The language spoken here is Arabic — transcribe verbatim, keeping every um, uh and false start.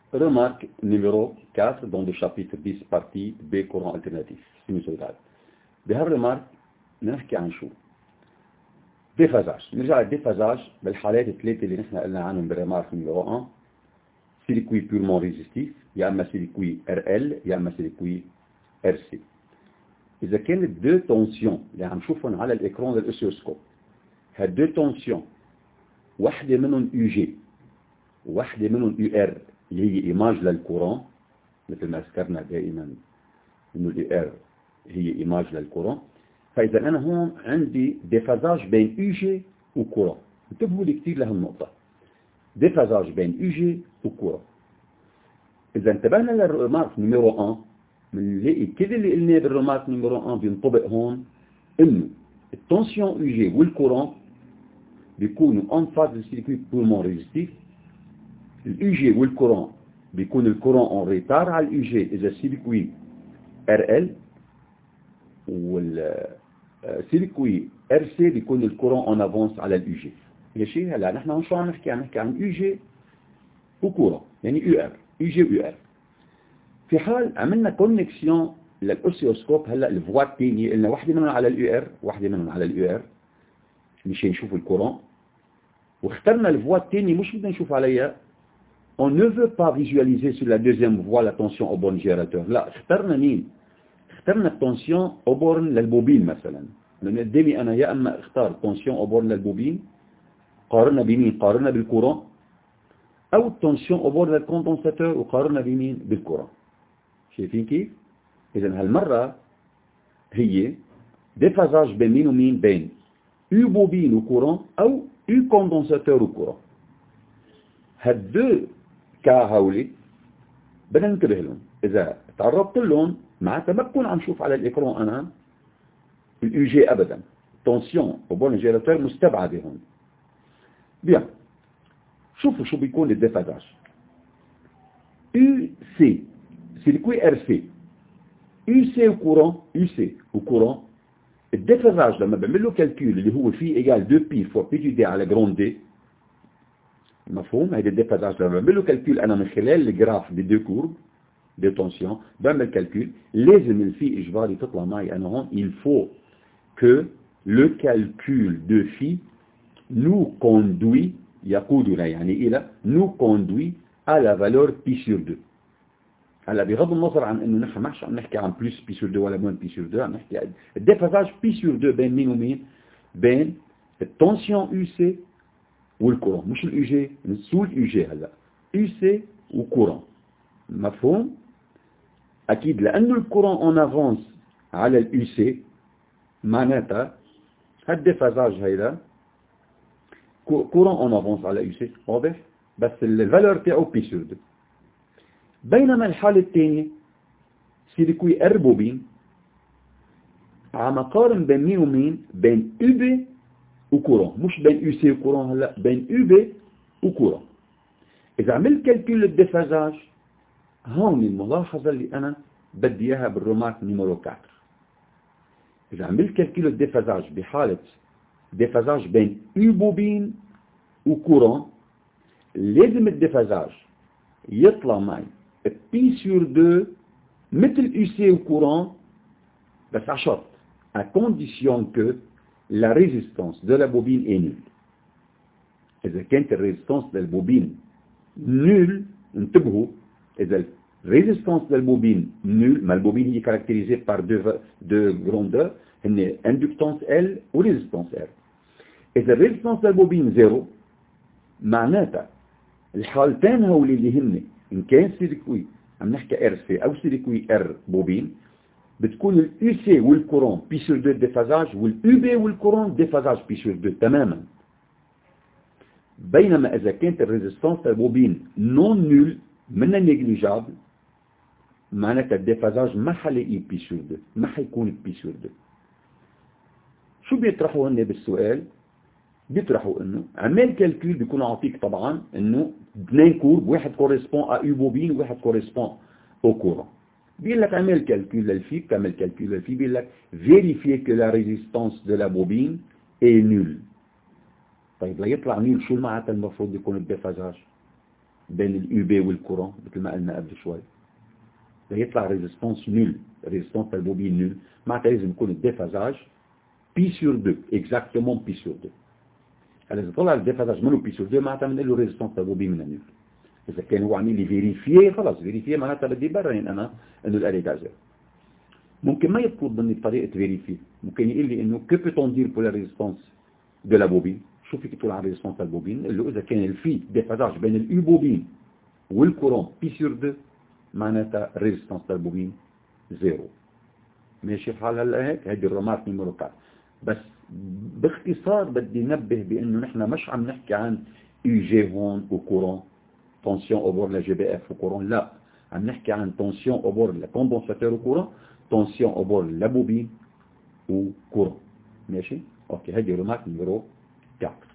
Remarque numéro quatre dans le chapitre dix partie B courant alternatif sinusoïdal. بهالرمارك نحكي عن شو؟ ديفازاج. نرجع للديفازاج بالحالات الثلاثة اللي نحن قلنا عنهم بالرمارك نيميرو واحد. سيركوي بيرمون ريزيستيف، يا اما سيركوي ار ال يا اما سيركوي ار سي. إذا كانت دو تونسيون اللي عم نشوفهم على الإكران للأوسيوسكوب، هالدو تونسيون واحدة منهم يو جي وواحدة منهم يو ار اللي هي إيماج للكورون، مثل ما ذكرنا دائما إنه اليو ار هي إيماج للكورون. فإذا أنا هون عندي ديفازاج بين يو جي وكورون. انتبهوا لي كثير لهالنقطة، ديفازاج بين يو جي وكورون. إذا انتبهنا للرمارك نيميرو واحد بنلاقي كل اللي قلناه بالرمارك نيميرو واحد بينطبق هون، إنه التونسيون يو جي والكورون بيكونوا ان فاز للسيركوي بيرمون ريزيستيف. اليو جي والكورون بيكون الكورون اون ريتار على اليو جي اذا السيركوي ار ال، والسيركوي ار سي بيكون الكورون اون افونس على اليو جي. ماشي؟ هلا نحن هون شو عم نحكي؟ عم نحكي عن يو جي وكورون، يعني يو ار، يو جي ويو ار. في حال عملنا كونكسيون للاوسيوسكوب، هلا الفوا الثانيه قلنا واحده منهم على اليو ار واحده منهم على اليو ار مشان نشوف الكورون، واخترنا الفوا الثانيه مش بدنا نشوف عليها. On ne veut pas visualiser sur la deuxième voie la tension au borne gérateur. لا، اخترنا مين؟ اخترنا التنسيون au borne للبوبين مثلا. لأن قدامي أنا يا أما اختار تنسيون au borne للبوبين قارنا بمين؟ قارنا بالكورون، أو التنسيون au borne للكوندنساتور وقارنا بمين؟ بالكورون. شايفين كيف؟ إذا هالمرة هي ديفازاج بين مين ومين؟ بين يو بوبين وكورون أو يو كوندنساتور وكورون. هالدو كا هولي بدنا ننتبه لهم. إذا تعرضت لهم معناتها ما بكون عم شوف على الإكران أنا اليو جي أبدا. تنسيون وبورن جيراتور مستبعدة هون. بيان، شوفوا شو بيكون الديفازاج. يو سي سيركوي ار سي، يو سي وكورون، يو سي وكورون. الديفازاج لما بعمل له كالكول اللي هو فيه ايجال دو بي فور بي تي دي على جراند دي، مفهوم؟ هيدا الديفازاج لما بعمل له كالكول انا من خلال الجراف دي دو كورب دي تونسيون، بعمل كالكول لازم الفي اجباري تطلع معي انا هون. il faut que le calcul de phi nous conduit، يقودنا يعني الى nous conduit à la valeur pi sur deux. هلا بغض النظر عن انه نحن ما عم نحكي عن بلس بي سور دو ولا موان بي سور دو، عم نحكي الديفازاج بي سور دو بين مين ومين؟ بين التونسيون يو سي والكورون، مش اليو جي، نسول اليو جي هلا يو سي وكورون. مفهوم؟ اكيد لانه الكورون اون افونس على اليو سي معناتها هالديفازاج هيدا كورون اون افونس على اليو سي، واضح؟ بس الفالور تاعو بي سور دو. بينما الحالة الثانية سيركوي ار بوبين عم اقارن بين مين ومين؟ بين يو بي وكورون، مش بين يو سي وكورون، هلا بين يو بي وكورون. اذا عملت كالكول الديفازاج هون الملاحظة اللي انا بدي اياها بالرومارك نيميرو أربعة. اذا عملت كالكول الديفازاج بحالة ديفازاج بين يو بوبين وكورون، لازم الديفازاج يطلع معي بي سور دو مثل يو سي وكورون، بس على شرط à condition que la résistance de la bobine est nulle. إذا كانت الريزيستانس للبوبين نول، انتبهوا، إذا الريزيستانس للبوبين نول، ما البوبين هي كاركتيريزي بار دو دو جروندور، هن اندكتانس ال وريزيستانس ال. إذا الريزيستانس للبوبين زيرو معناتها الحالتين هولي اللي هن إن كان سيركوي عم نحكي ار سي أو سيركوي ار بوبين، بتكون اليو سي والكورون بي سور دو ديفازاج، واليو بي والكورون ديفازاج بي سور دو تماما. بينما إذا كانت الريزيستانس البوبين نون نول من نيجليجابل معناتها الديفازاج ما حلاقي بي سور دو، ما حيكون بي سور دو. شو بيطرحوا هن بالسؤال؟ بيطرحوا انه عمل كالكول بيكون عاطيك طبعا انه اثنين كورب، واحد كوريسبون ا يو بوبين وواحد كوريسبون او كورون. بيقول لك عمل كالكول للفي، بتعمل كالكول للفي بيقول لك فيريفيي كو لا ريزيستانس دو لا بوبين اي نول. طيب ليطلع نول شو معناتها المفروض يكون الديفازاج؟ بين اليو بي والكورون مثل ما قلنا قبل شوي، ليطلع ريزيستانس نول، ريزيستانس البوبين نول، معناتها لازم يكون الديفازاج بي سور دو، اكزاكتومون بي سور دو. هلا اذا طلع الديفازاج منه بي سور دو معناتها بنقول له ريزيستانس البوبين من نول. اذا كان هو عامل لي فيريفيي خلاص فيريفيي معناتها بدي برهن انا انه الاري غازير. ممكن ما يطلب مني بطريقه فيريفي، ممكن يقول لي انه كو بوتون دير بور لا ريزيستانس دو لا بوبين، شو فيك تقول عن ريزيستانس البوبين؟ نقول له اذا كان الفي ديفازاج بين اليو بوبين والكورون بي سور دو معناتها ريزيستانس البوبين زيرو. ماشي الحال هلا هيك؟ هيدي الرمات نيميرو أربعة. بس باختصار بدي نبه بانه نحن مش عم نحكي عن يو جي هون وكورون تونسيون اوبور لا جي بي اف وكورون، لا، عم نحكي عن تونسيون اوبور لا كوندنساتور وكورون، تونسيون اوبور لا بوبين وكورون. ماشي؟ اوكي، هيدي رمات نيميرو أربعة.